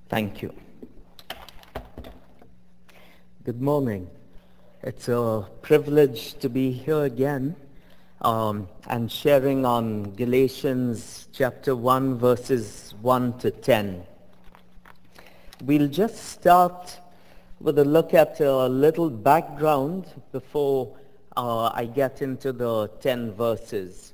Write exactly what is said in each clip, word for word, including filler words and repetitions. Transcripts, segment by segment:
Thank you. Good morning. It's a privilege to be here again um, and sharing on Galatians chapter one, verses one to ten. We'll just start with a look at a little background before uh, I get into the ten verses.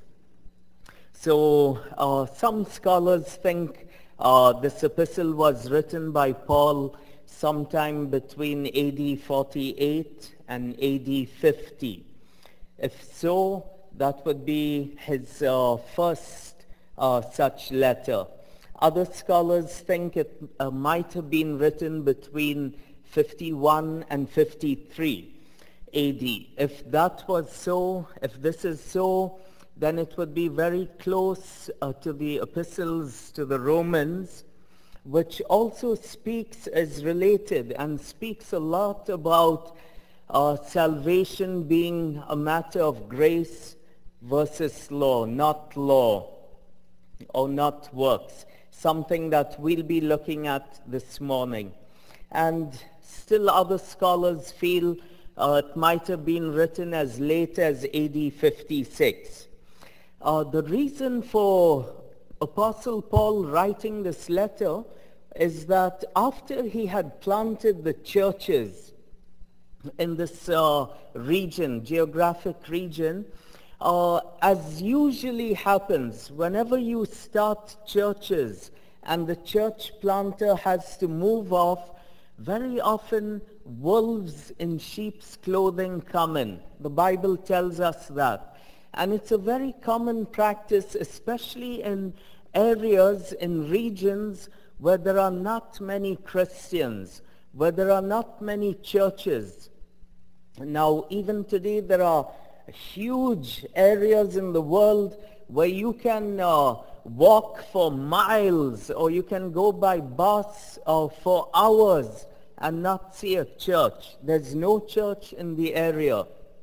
So uh, some scholars think uh, this epistle was written by Paul sometime between A D forty-eight and A D fifty. If so, that would be his uh, first uh, such letter. Other scholars think it uh, might have been written between fifty-one and fifty-three A D. If that was so, if this is so, then it would be very close uh, to the epistles to the Romans, which also speaks, is related and speaks a lot about uh, salvation being a matter of grace versus law, not law or not works, something that we'll be looking at this morning. And still other scholars feel uh, it might have been written as late as A D fifty-six. Uh, the reason for Apostle Paul writing this letter is that after he had planted the churches in this uh, region, geographic region, uh, as usually happens, whenever you start churches and the church planter has to move off, very often wolves in sheep's clothing come in. The Bible tells us that. And it's a very common practice, especially in areas, in regions where there are not many Christians, where there are not many churches. Now, even today, there are huge areas in the world where you can uh, walk for miles, or you can go by bus uh, for hours and not see a church. There's no church in the area.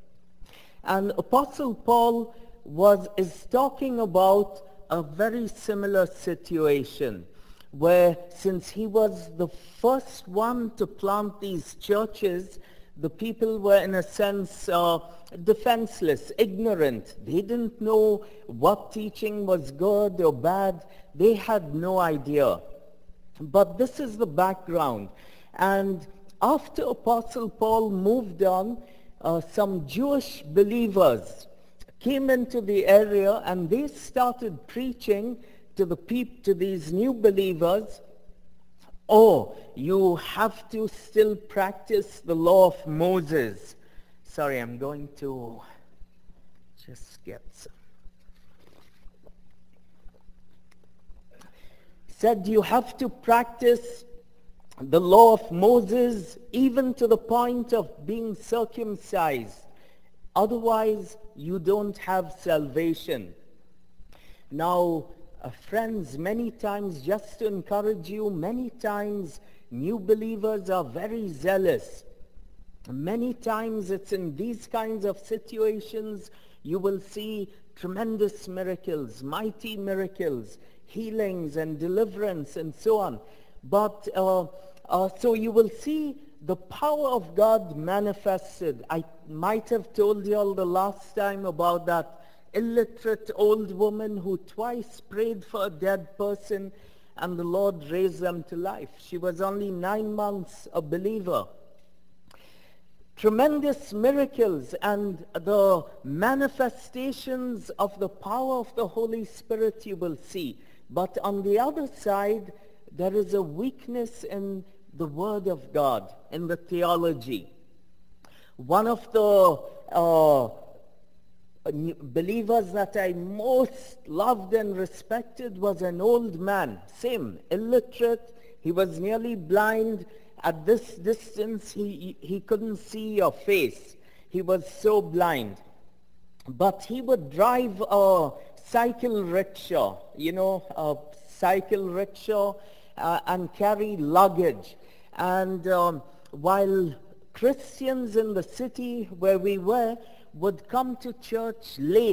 And Apostle Paul was is talking about a very similar situation where, since he was the first one to plant these churches, the people were in a sense uh, defenseless, ignorant. They didn't know what teaching was good or bad. They had no idea. But this is the background. And after Apostle Paul moved on, Uh, some Jewish believers came into the area and they started preaching to the peop- to these new believers, oh, you have to still practice the law of Moses. Sorry, I'm going to just get some. Said you have to practice the law of Moses, even to the point of being circumcised. Otherwise, you don't have salvation. Now, uh, friends, many times, just to encourage you, many times new believers are very zealous. Many times it's in these kinds of situations you will see tremendous miracles, mighty miracles, healings and deliverance and so on. But uh, uh, so you will see the power of God manifested. I might have told you all the last time about that illiterate old woman who twice prayed for a dead person and the Lord raised them to life. She was only nine months a believer. Tremendous miracles and the manifestations of the power of the Holy Spirit you will see. But on the other side, there is a weakness in the Word of God, in the theology. One of the uh, believers that I most loved and respected was an old man, same, illiterate. He was nearly blind. At this distance, he, he couldn't see your face. He was so blind. But he would drive a cycle rickshaw, you know, a cycle rickshaw, Uh, and carry luggage. And um, while Christians in the city where we were would come to church late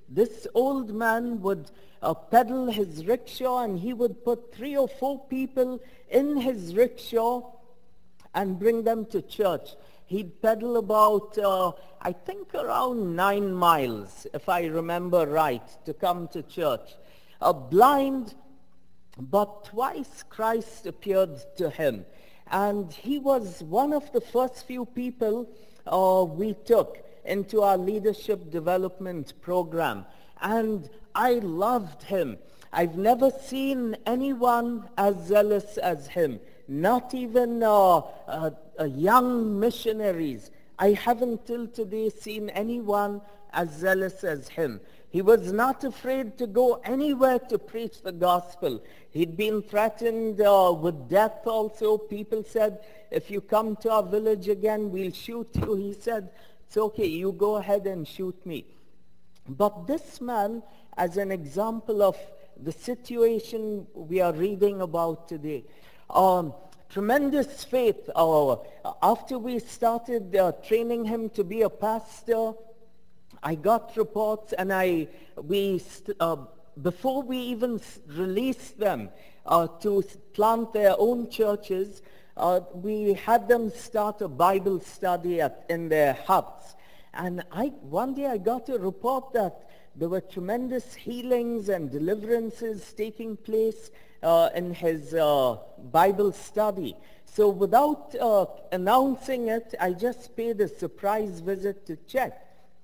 This old man would uh, pedal his rickshaw, and he would put three or four people in his rickshaw and bring them to church. He'd pedal about, uh, I think around nine miles, if I remember right, to come to church. A blind, but twice Christ appeared to him. And he was one of the first few people uh, we took into our leadership development program. And I loved him. I've never seen anyone as zealous as him. Not even uh, uh, uh, young missionaries. I haven't till today seen anyone as zealous as him. He was not afraid to go anywhere to preach the gospel. He'd been threatened uh, with death also. People said, if you come to our village again, we'll shoot you. He said, it's okay, you go ahead and shoot me. But this man, as an example of the situation we are reading about today, um, tremendous faith. Uh, after we started uh, training him to be a pastor, I got reports, and I we uh, before we even released them uh, to plant their own churches, uh, we had them start a Bible study at, in their huts. And I one day I got a report that there were tremendous healings and deliverances taking place uh, in his uh, Bible study. So without uh, announcing it, I just paid a surprise visit to check.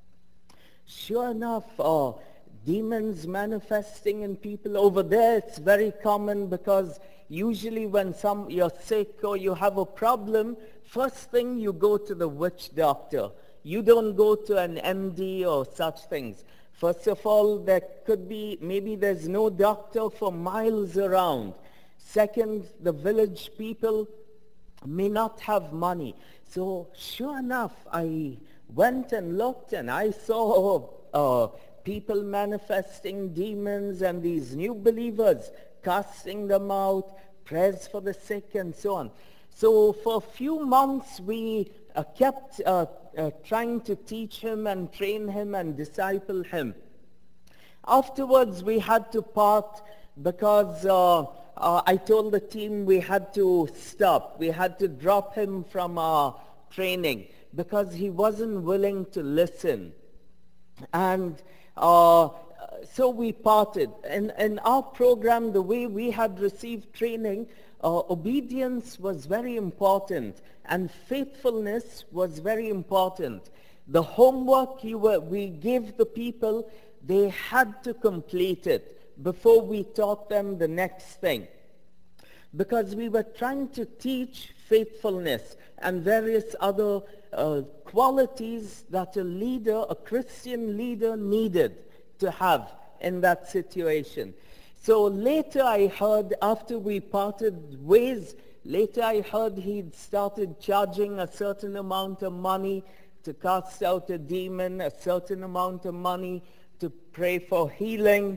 Sure enough, uh, demons manifesting in people over there, it's very common, because usually when some you're sick or you have a problem, first thing you go to the witch doctor. You don't go to an M D or such things. First of all, there could be, maybe there's no doctor for miles around. Second, the village people may not have money. So sure enough, I went and looked, and I saw uh, people manifesting demons, and these new believers casting them out, prayers for the sick, and so on. So for a few months, we uh, kept uh, uh, trying to teach him and train him and disciple him. Afterwards, we had to part because uh, uh, I told the team we had to stop. We had to drop him from our training because he wasn't willing to listen. And uh, so we parted. In, in our program, the way we had received training, uh, obedience was very important, and faithfulness was very important. The homework you were, we gave the people, they had to complete it before we taught them the next thing. Because we were trying to teach faithfulness and various other uh, qualities that a leader, a Christian leader, needed to have in that situation. So later I heard, after we parted ways, later I heard he'd started charging a certain amount of money to cast out a demon, a certain amount of money to pray for healing.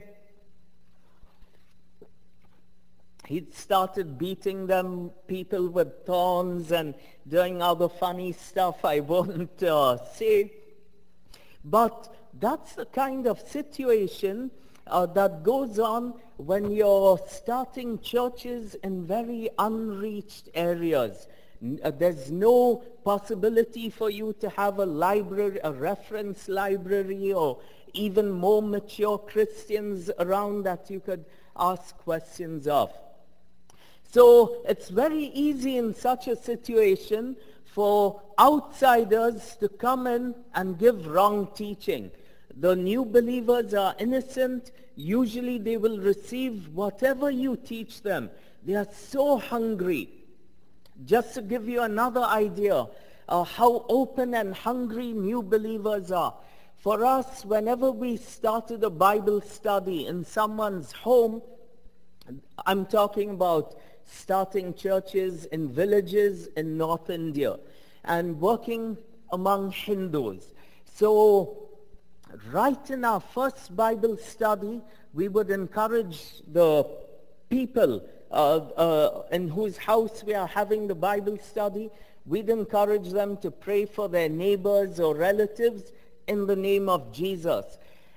He'd started beating them, people with thorns, and doing other funny stuff I won't uh, say. But that's the kind of situation uh, that goes on when you're starting churches in very unreached areas. Uh, there's no possibility for you to have a library, a reference library, or even more mature Christians around that you could ask questions of. So it's very easy in such a situation for outsiders to come in and give wrong teaching. The new believers are innocent. Usually they will receive whatever you teach them. They are so hungry. Just to give you another idea of how open and hungry new believers are. For us, whenever we started a Bible study in someone's home, I'm talking about starting churches in villages in North India and working among Hindus. So right in our first Bible study, we would encourage the people uh, uh, in whose house we are having the Bible study, we'd encourage them to pray for their neighbors or relatives in the name of Jesus.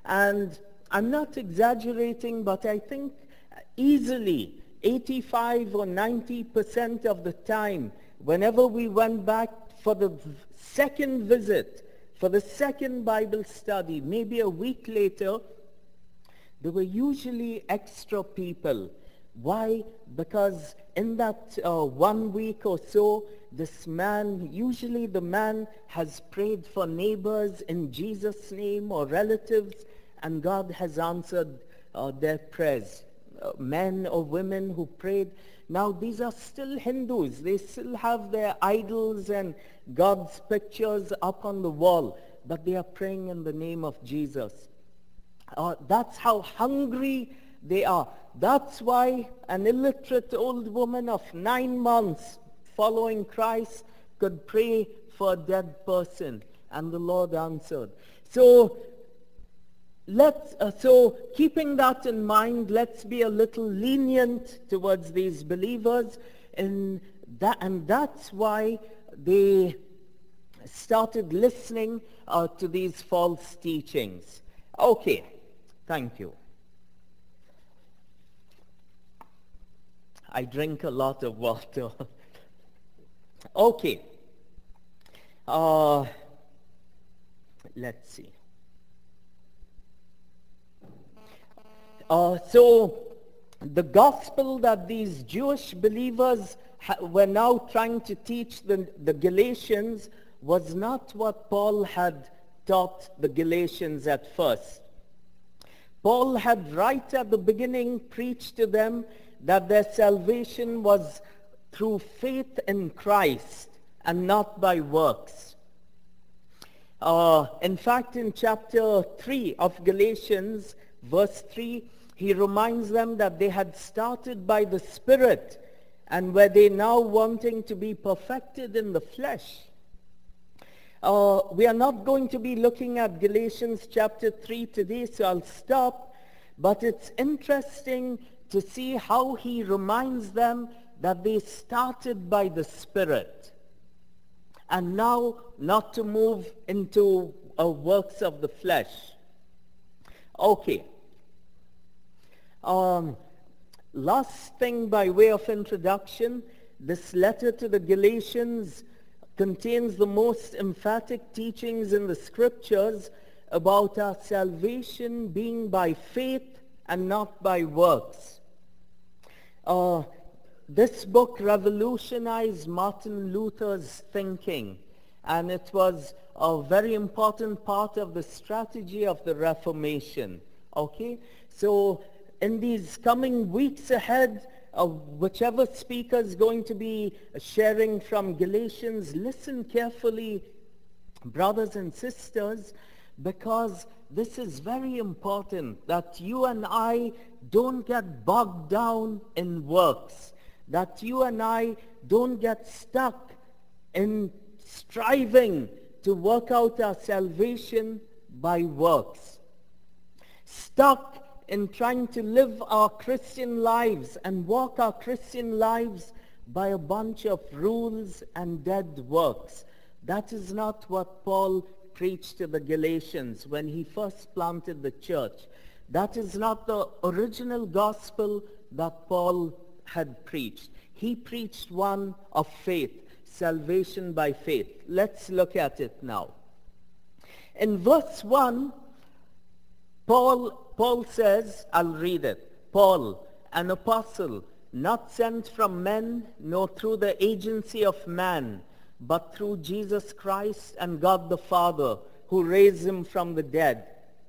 And I'm not exaggerating, but I think easily eighty-five or ninety percent of the time, whenever we went back for the second visit, for the second Bible study, maybe a week later, there were usually extra people. Why? Because in that uh, one week or so, this man, usually the man has prayed for neighbors in Jesus' name or relatives, and God has answered uh, their prayers. Uh, men or women who prayed. Now these are still Hindus. They still have their idols and God's pictures up on the wall, but they are praying in the name of Jesus. Uh, that's how hungry they are. That's why an illiterate old woman of nine months following Christ could pray for a dead person, and the Lord answered. So, let's, uh, so keeping that in mind, let's be a little lenient towards these believers, and that, and that's why they started listening uh, to these false teachings. Okay, thank you. I drink a lot of water. Okay. Uh, let's see. Uh, so, the gospel that these Jewish believers ha- were now trying to teach the, the Galatians was not what Paul had taught the Galatians at first. Paul had right at the beginning preached to them that their salvation was through faith in Christ and not by works. Uh, in fact, in chapter three of Galatians, verse three, he reminds them that they had started by the Spirit and were they now wanting to be perfected in the flesh. Uh, we are not going to be looking at Galatians chapter three today, so I'll stop. But it's interesting to see how he reminds them that they started by the Spirit and now not to move into uh, works of the flesh. Okay. Um, last thing by way of introduction, this letter to the Galatians contains the most emphatic teachings in the scriptures about our salvation being by faith and not by works. Uh, this book revolutionized Martin Luther's thinking, and it was a very important part of the strategy of the Reformation. Okay? So in these coming weeks ahead, uh, whichever speaker is going to be sharing from Galatians, listen carefully, brothers and sisters, because this is very important that you and I don't get bogged down in works, that you and I don't get stuck in striving to work out our salvation by works, stuck in trying to live our Christian lives and walk our Christian lives by a bunch of rules and dead works. That is not what Paul preached to the Galatians when he first planted the church. That is not the original gospel that Paul had preached. He preached one of faith, salvation by faith. Let's look at it now. In verse one, Paul, Paul says, I'll read it. Paul, an apostle, not sent from men, nor through the agency of man, but through Jesus Christ and God the Father, who raised him from the dead.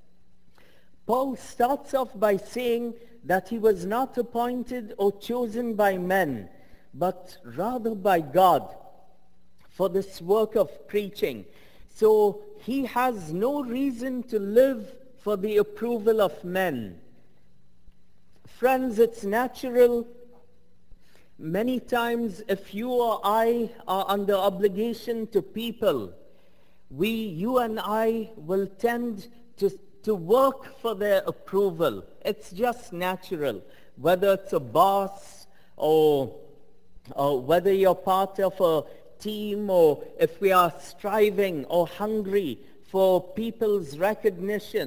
Paul starts off by saying that he was not appointed or chosen by men, but rather by God for this work of preaching. So he has no reason to live for the approval of men. Friends, it's natural. Many times, if you or I are under obligation to people, we, you and I, will tend to, to work for their approval. It's just natural. Whether it's a boss or, or whether you're part of a team, or if we are striving or hungry for people's recognition,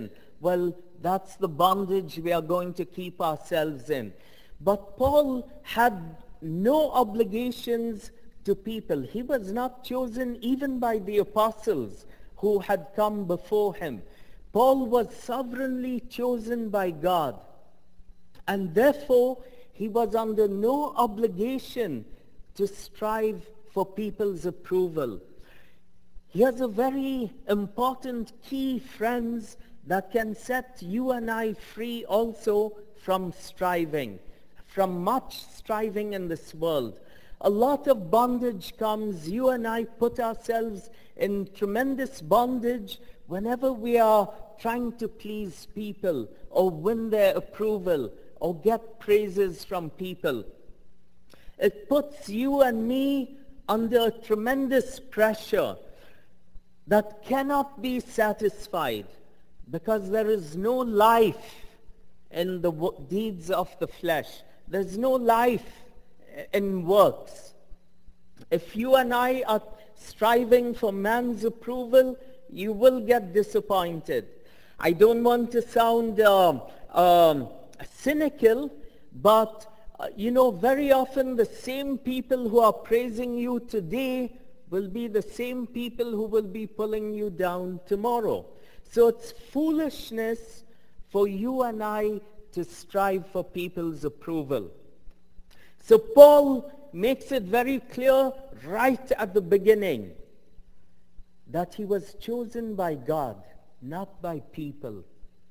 well, that's the bondage we are going to keep ourselves in. But Paul had no obligations to people. He was not chosen even by the apostles who had come before him. Paul was sovereignly chosen by God, and therefore he was under no obligation to strive for people's approval. Here's a very important key, friends, that can set you and I free also from striving, from much striving in this world. A lot of bondage comes. You and I put ourselves in tremendous bondage whenever we are trying to please people or win their approval or get praises from people. It puts you and me under tremendous pressure that cannot be satisfied, because there is no life in the deeds of the flesh. There's no life in works. If you and I are striving for man's approval, you will get disappointed. I don't want to sound uh, um, cynical, but uh, you know, very often the same people who are praising you today will be the same people who will be pulling you down tomorrow. So it's foolishness for you and I to strive for people's approval. So Paul makes it very clear right at the beginning that he was chosen by God, not by people.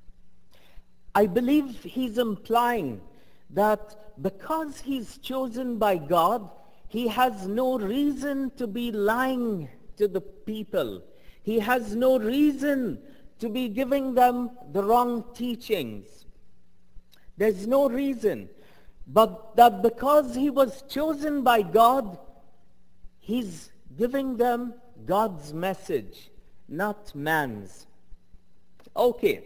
I believe he's implying that because he's chosen by God, he has no reason to be lying to the people. He has no reason to be giving them the wrong teachings. There's no reason. But that because he was chosen by God, he's giving them God's message, not man's. Okay.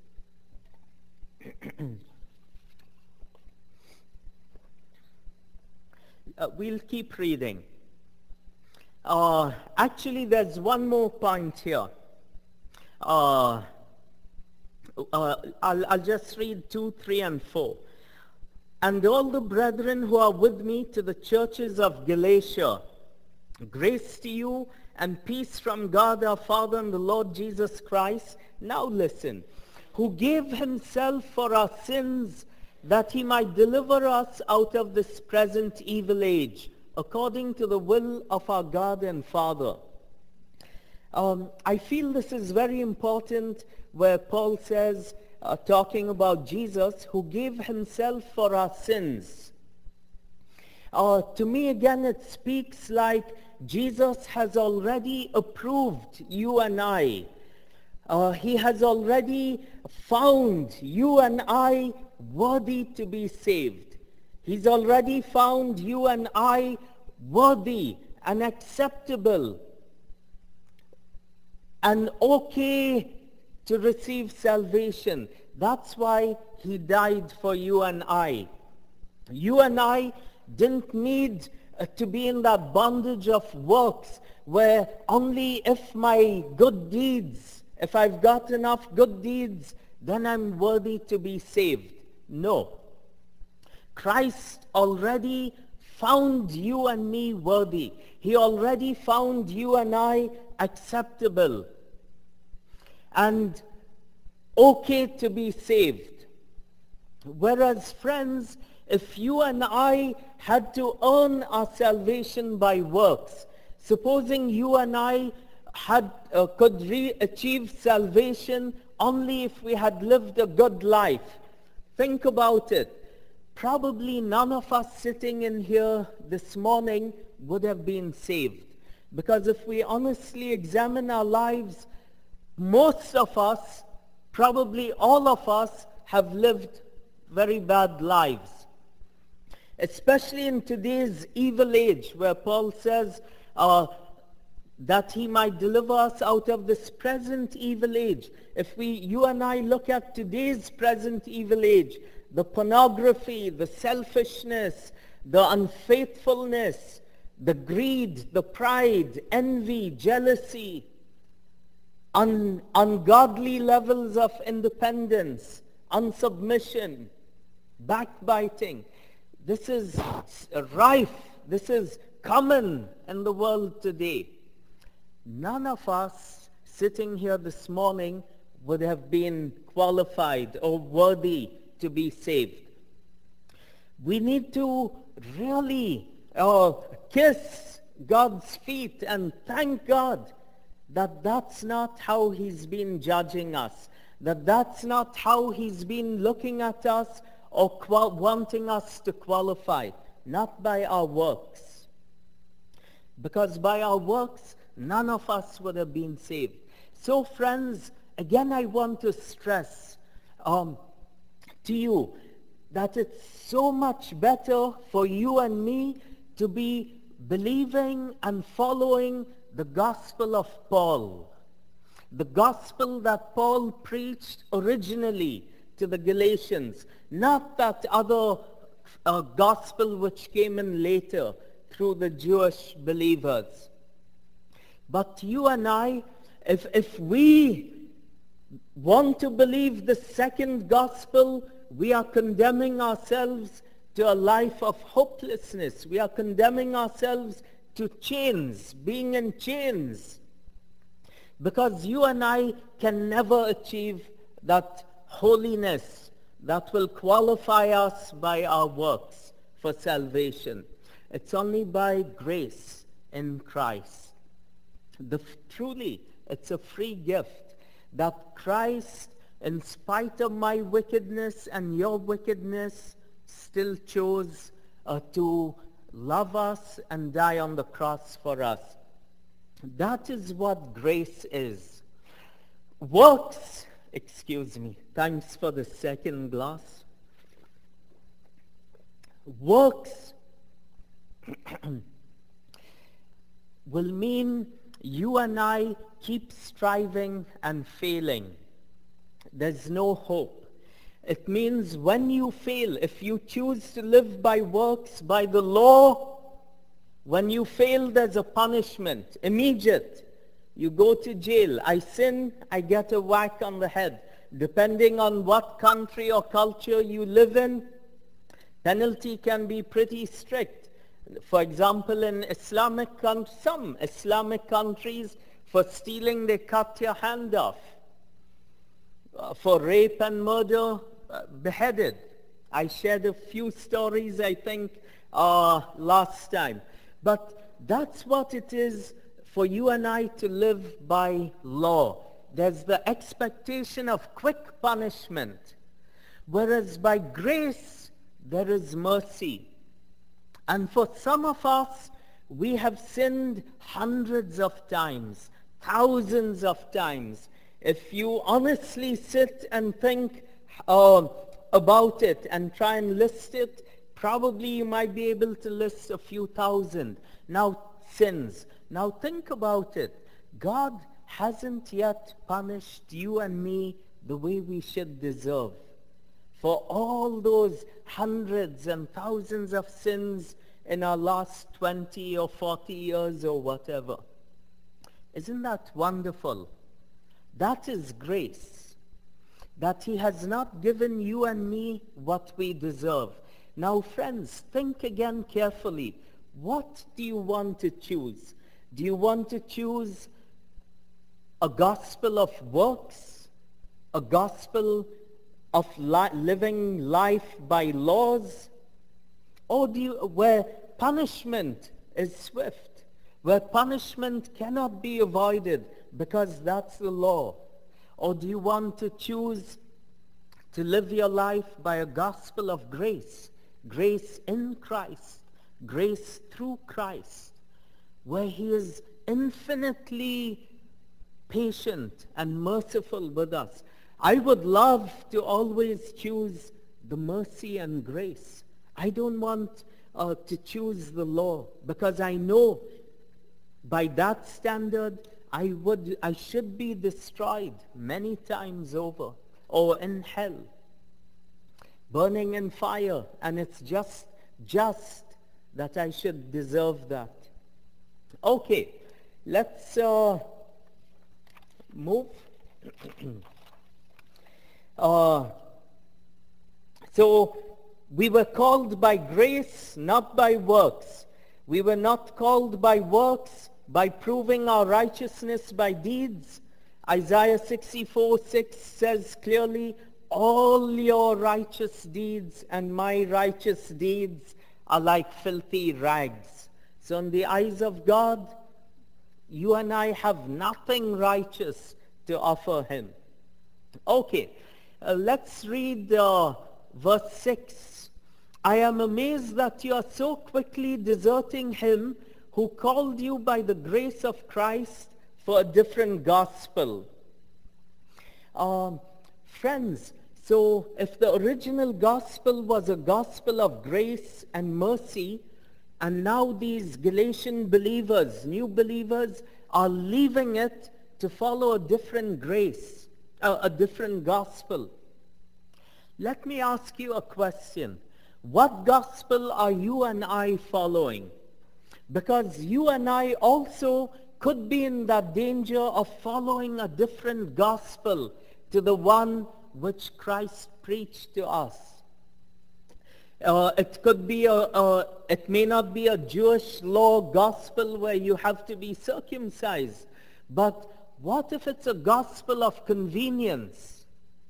uh, we'll keep reading. Uh, actually, there's one more point here. Uh, uh, I'll, I'll just read two, three, and four. And all the brethren who are with me to the churches of Galatia, grace to you and peace from God our Father and the Lord Jesus Christ. Now listen. Who gave himself for our sins, that he might deliver us out of this present evil age, according to the will of our God and Father. Um, I feel this is very important, where Paul says, uh, talking about Jesus, who gave himself for our sins. Uh, to me, again, it speaks like Jesus has already approved you and I. Uh, he has already found you and I worthy to be saved. He's already found you and I worthy and acceptable and okay to receive salvation. That's why he died for you and I. You and I didn't need uh, to be in that bondage of works where only if my good deeds, if I've got enough good deeds, then I'm worthy to be saved. No. Christ already found you and me worthy. He already found you and I acceptable and okay to be saved. Whereas, friends, if you and I had to earn our salvation by works, supposing you and I had uh, could re- achieve salvation only if we had lived a good life, think about it. Probably none of us sitting in here this morning would have been saved. Because if we honestly examine our lives, most of us, probably all of us, have lived very bad lives. Especially in today's evil age, where Paul says uh, that he might deliver us out of this present evil age. If we, you and I look at today's present evil age, the pornography, the selfishness, the unfaithfulness, the greed, the pride, envy, jealousy, un, ungodly levels of independence, unsubmission, backbiting. This is rife. This is common in the world today. None of us sitting here this morning would have been qualified or worthy to be saved. We need to really uh, kiss God's feet and thank God that that's not how he's been judging us, that that's not how he's been looking at us or qual- wanting us to qualify, not by our works. Because by our works, none of us would have been saved. So friends, again I want to stress um, to you that it's so much better for you and me to be believing and following the gospel of Paul. The gospel that Paul preached originally to the Galatians, not that other uh, gospel which came in later through the Jewish believers. But you and I, if, if we want to believe the second gospel, we are condemning ourselves to a life of hopelessness. We are condemning ourselves to chains, being in chains. Because you and I can never achieve that holiness that will qualify us by our works for salvation. It's only by grace in Christ. The, truly, it's a free gift that Christ, in spite of my wickedness and your wickedness, still chose uh, to love us and die on the cross for us. That is what grace is. Works, excuse me, thanks for the second glass. Works will mean you and I keep striving and failing. There's no hope. It means when you fail, if you choose to live by works, by the law, when you fail, there's a punishment, immediate. You go to jail. I sin, I get a whack on the head. Depending on what country or culture you live in, penalty can be pretty strict. For example, in Islamic countries, some Islamic countries, for stealing, they cut your hand off. Uh, for rape and murder, uh, beheaded. I shared a few stories, I think, uh, last time. But that's what it is for you and I to live by law. There's the expectation of quick punishment. Whereas by grace, there is mercy. And for some of us, we have sinned hundreds of times, thousands of times. If you honestly sit and think uh, about it and try and list it, probably you might be able to list a few thousand. Now, sins. Now think about it. God hasn't yet punished you and me the way we should deserve for all those hundreds and thousands of sins in our last twenty or forty years or whatever. Isn't that wonderful? That is grace. That he has not given you and me what we deserve. Now, friends, think again carefully. What do you want to choose? Do you want to choose a gospel of works? A gospel of li- living life by laws? Or do you, where punishment is swift, where punishment cannot be avoided because that's the law? Or do you want to choose to live your life by a gospel of grace, grace in Christ, grace through Christ, where he is infinitely patient and merciful with us? I would love to always choose the mercy and grace. I don't want uh, to choose the law, because I know by that standard I would, I should be destroyed many times over, or in hell, burning in fire, and it's just, just that I should deserve that. Okay, let's uh, move. uh, so we were called by grace, not by works. We were not called by works, by proving our righteousness by deeds. Isaiah sixty-four six says clearly, all your righteous deeds and my righteous deeds are like filthy rags. So in the eyes of God, you and I have nothing righteous to offer him. Okay, uh, let's read uh, verse six. I am amazed that you are so quickly deserting him who called you by the grace of Christ for a different gospel. Um, friends, so if the original gospel was a gospel of grace and mercy, and now these Galatian believers, new believers, are leaving it to follow a different grace, uh, a different gospel. Let me ask you a question. What gospel are you and I following? Because you and I also could be in that danger of following a different gospel to the one which Christ preached to us. Uh, it could be a, a, it may not be a Jewish law gospel where you have to be circumcised, but what if it's a gospel of convenience,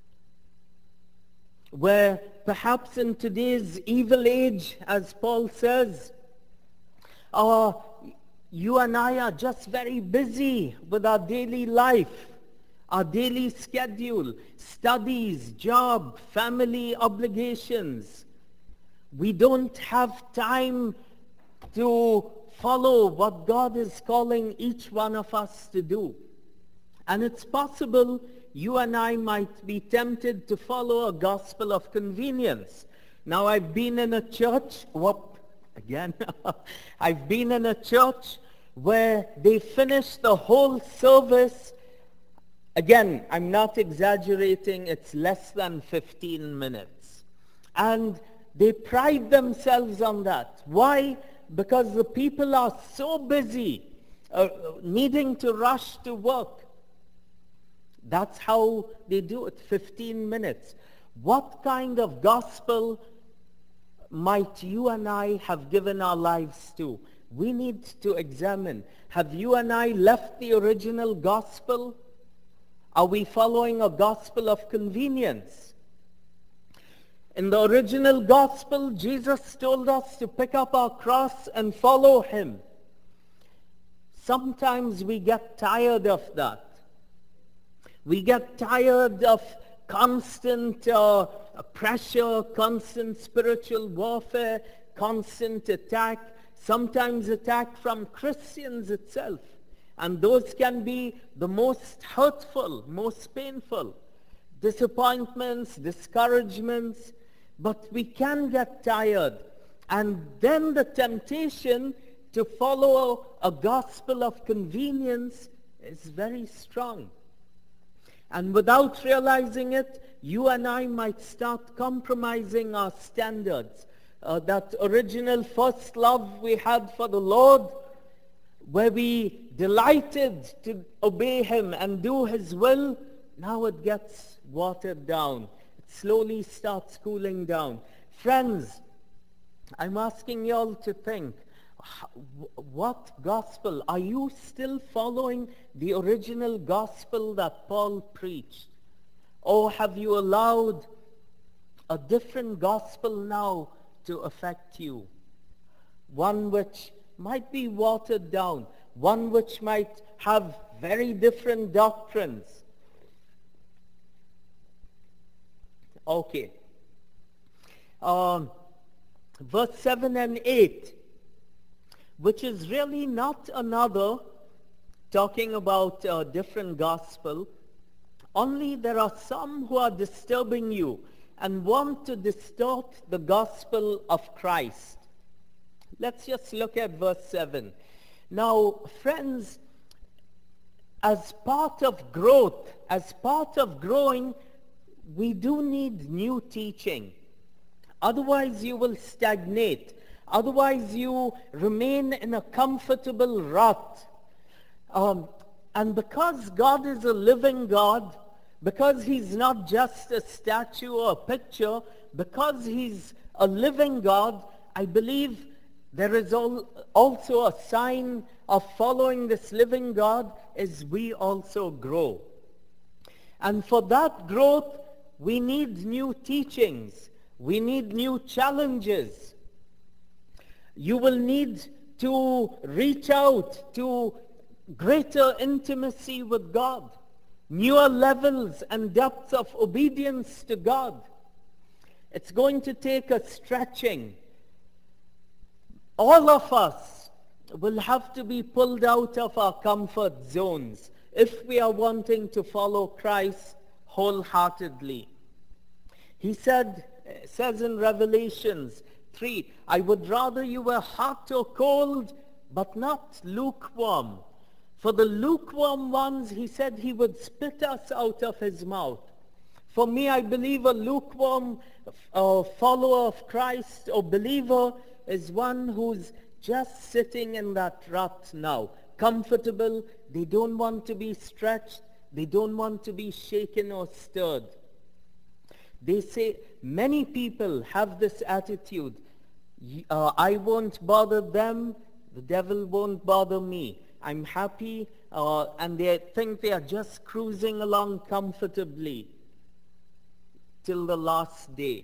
where perhaps in today's evil age, as Paul says, uh, you and I are just very busy with our daily life, our daily schedule, studies, job, family obligations. We don't have time to follow what God is calling each one of us to do. And it's possible you and I might be tempted to follow a gospel of convenience. Now, I've been in a church, whoop, again, I've been in a church where they finished the whole service. Again, I'm not exaggerating, it's less than fifteen minutes. And they pride themselves on that. Why? Because the people are so busy, uh, needing to rush to work. That's how they do it, fifteen minutes. What kind of gospel might you and I have given our lives to? We need to examine. Have you and I left the original gospel? Are we following a gospel of convenience? In the original gospel, Jesus told us to pick up our cross and follow him. Sometimes we get tired of that. We get tired of constant uh, pressure, constant spiritual warfare, constant attack, sometimes attack from Christians itself. And those can be the most hurtful, most painful. Disappointments, discouragements, but we can get tired. And then the temptation to follow a gospel of convenience is very strong. And without realizing it, you and I might start compromising our standards. Uh, that original first love we had for the Lord, where we delighted to obey him and do his will, now it gets watered down. It slowly starts cooling down. Friends, I'm asking you all to think, what gospel? Are you still following the original gospel that Paul preached? Or have you allowed a different gospel now to affect you? One which might be watered down, one which might have very different doctrines. Okay. Um, verse seven and eight, which is really not another talking about a different gospel. Only there are some who are disturbing you and want to distort the gospel of Christ. Let's just look at verse seven. Now, friends, as part of growth, as part of growing, we do need new teaching. Otherwise, you will stagnate. Otherwise, you remain in a comfortable rut. Um, And because God is a living God, because he's not just a statue or a picture, because he's a living God, I believe there is also a sign of following this living God is we also grow. And for that growth, we need new teachings. We need new challenges. You will need to reach out to greater intimacy with God, newer levels and depths of obedience to God. It's going to take a stretching. All of us will have to be pulled out of our comfort zones if we are wanting to follow Christ wholeheartedly. He said, says in Revelations three, I would rather you were hot or cold, but not lukewarm. For the lukewarm ones, he said he would spit us out of his mouth. For me, I believe a lukewarm uh, follower of Christ or believer is one who's just sitting in that rut now, comfortable. They don't want to be stretched. They don't want to be shaken or stirred. They say, many people have this attitude. Uh, I won't bother them. The devil won't bother me. I'm happy. Uh, and they think they are just cruising along comfortably till the last day.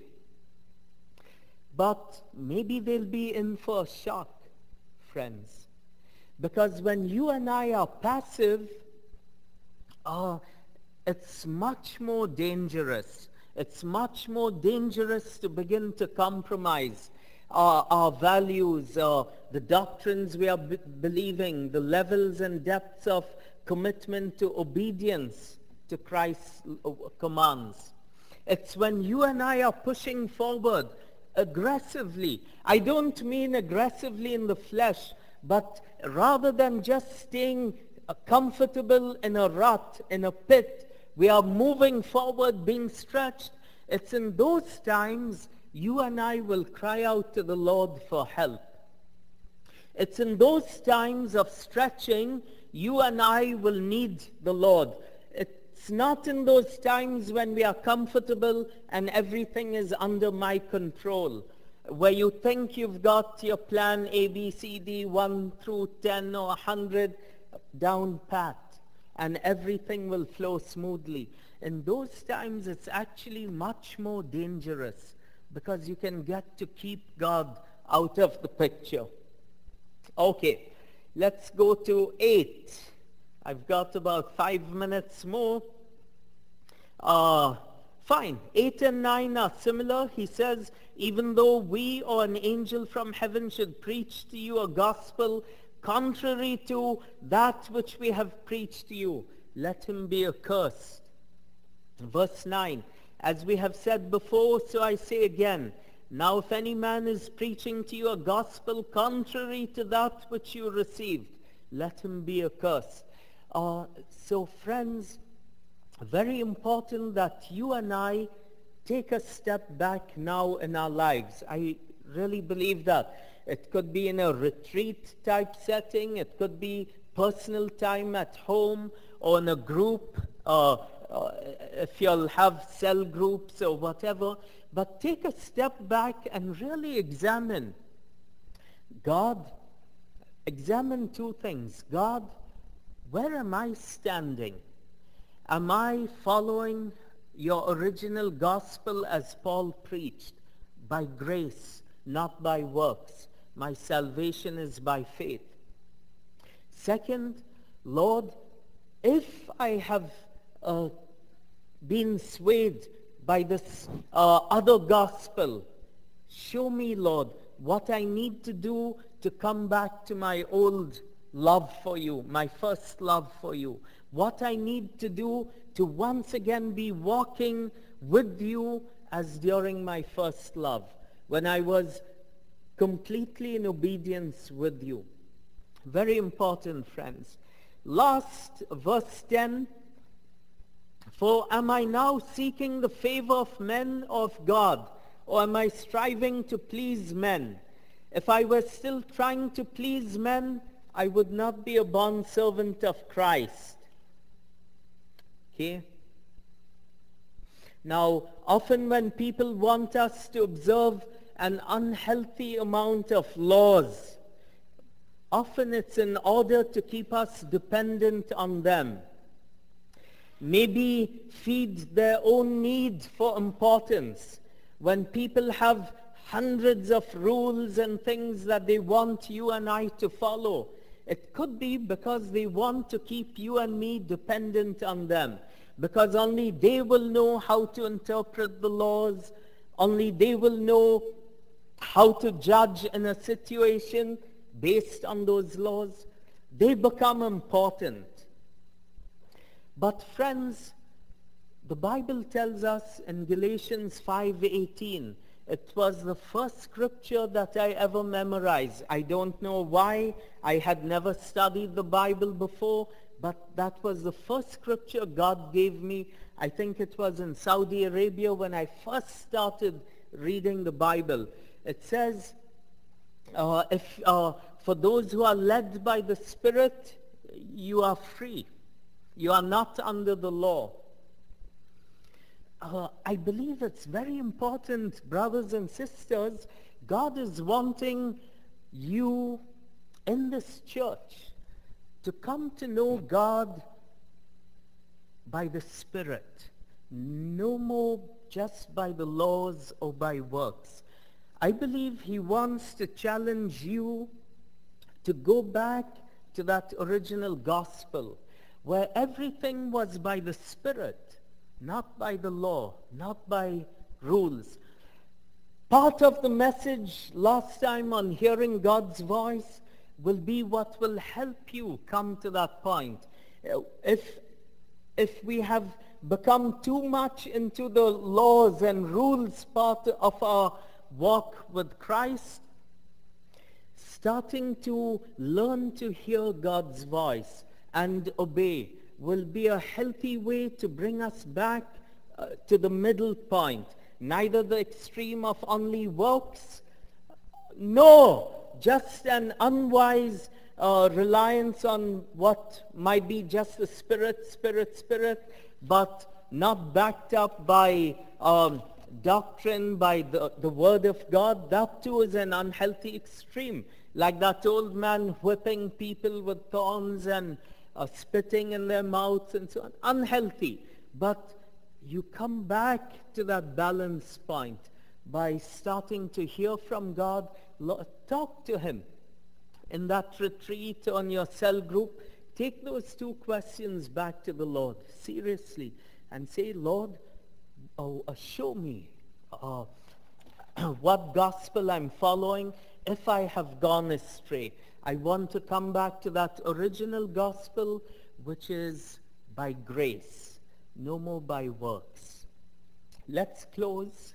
But maybe they'll be in for a shock, friends. Because when you and I are passive, uh, it's much more dangerous. It's much more dangerous to begin to compromise uh, our values, uh, the doctrines we are b- believing, the levels and depths of commitment to obedience to Christ's uh, commands. It's when you and I are pushing forward aggressively. I don't mean aggressively in the flesh, but rather than just staying uh, comfortable in a rut, in a pit, we are moving forward, being stretched. It's in those times you and I will cry out to the Lord for help. It's in those times of stretching you and I will need the Lord. It's not in those times when we are comfortable and everything is under my control, where you think you've got your plan A, B, C, D, one through ten or one hundred down pat, and everything will flow smoothly. In those times, it's actually much more dangerous because you can get to keep God out of the picture. Okay, let's go to eight. I've got about five minutes more. Uh, fine, eight and nine are similar. He says, even though we or an angel from heaven should preach to you a gospel contrary to that which we have preached to you, let him be accursed. Verse nine, as we have said before, so I say again, now if any man is preaching to you a gospel contrary to that which you received, let him be accursed. Uh, so friends, very important that you and I take a step back now in our lives. I really believe that. It could be in a retreat type setting. It could be personal time at home or in a group, uh, uh, if you'll have cell groups or whatever. But take a step back and really examine. God, examine two things. God, where am I standing? Am I following your original gospel as Paul preached? By grace, not by works. My salvation is by faith. Second, Lord, if I have uh, been swayed by this uh, other gospel, show me, Lord, what I need to do to come back to my old love for you, my first love for you. What I need to do to once again be walking with you as during my first love, when I was completely in obedience with you. Very important, friends. Last, verse ten, for am I now seeking the favor of men or of God, or am I striving to please men? If I were still trying to please men, I would not be a bondservant of Christ. Okay? Now, often when people want us to observe an unhealthy amount of laws, often it's in order to keep us dependent on them. Maybe feed their own need for importance. When people have hundreds of rules and things that they want you and I to follow, it could be because they want to keep you and me dependent on them. Because only they will know how to interpret the laws. Only they will know how to judge in a situation based on those laws. They become important. But friends, the Bible tells us in Galatians five eighteen, it was the first scripture that I ever memorized. I don't know why. I had never studied the Bible before, but that was the first scripture God gave me. I think it was in Saudi Arabia when I first started reading the Bible. It says, uh, if uh, for those who are led by the Spirit, you are free. You are not under the law. Uh, I believe it's very important, brothers and sisters. God is wanting you in this church to come to know God by the Spirit. No more just by the laws or by works. I believe he wants to challenge you to go back to that original gospel where everything was by the Spirit, not by the law, not by rules. Part of the message last time on hearing God's voice will be what will help you come to that point. If, if we have become too much into the laws and rules part of our walk with Christ, starting to learn to hear God's voice and obey will be a healthy way to bring us back uh, to the middle point. Neither the extreme of only works, no, just an unwise uh, reliance on what might be just the Spirit, Spirit, Spirit, but not backed up by um, doctrine, by the, the Word of God. That too is an unhealthy extreme. Like that old man whipping people with thorns and uh, spitting in their mouths and so on. Unhealthy. But you come back to that balance point by starting to hear from God. Talk to him. In that retreat on your cell group, take those two questions back to the Lord seriously and say, Lord, oh, uh, show me uh, what gospel I'm following. If I have gone astray, I want to come back to that original gospel, which is by grace, no more by works. Let's close.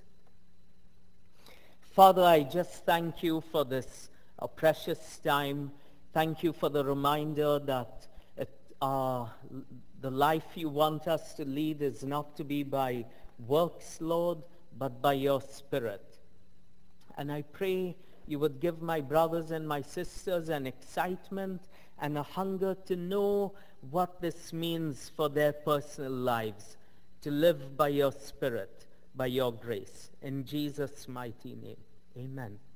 Father, I just thank you for this uh, precious time. Thank you for the reminder that it, uh, the life you want us to lead is not to be by works, Lord, but by your Spirit. And I pray you would give my brothers and my sisters an excitement and a hunger to know what this means for their personal lives, to live by your Spirit, by your grace. In Jesus' mighty name, amen.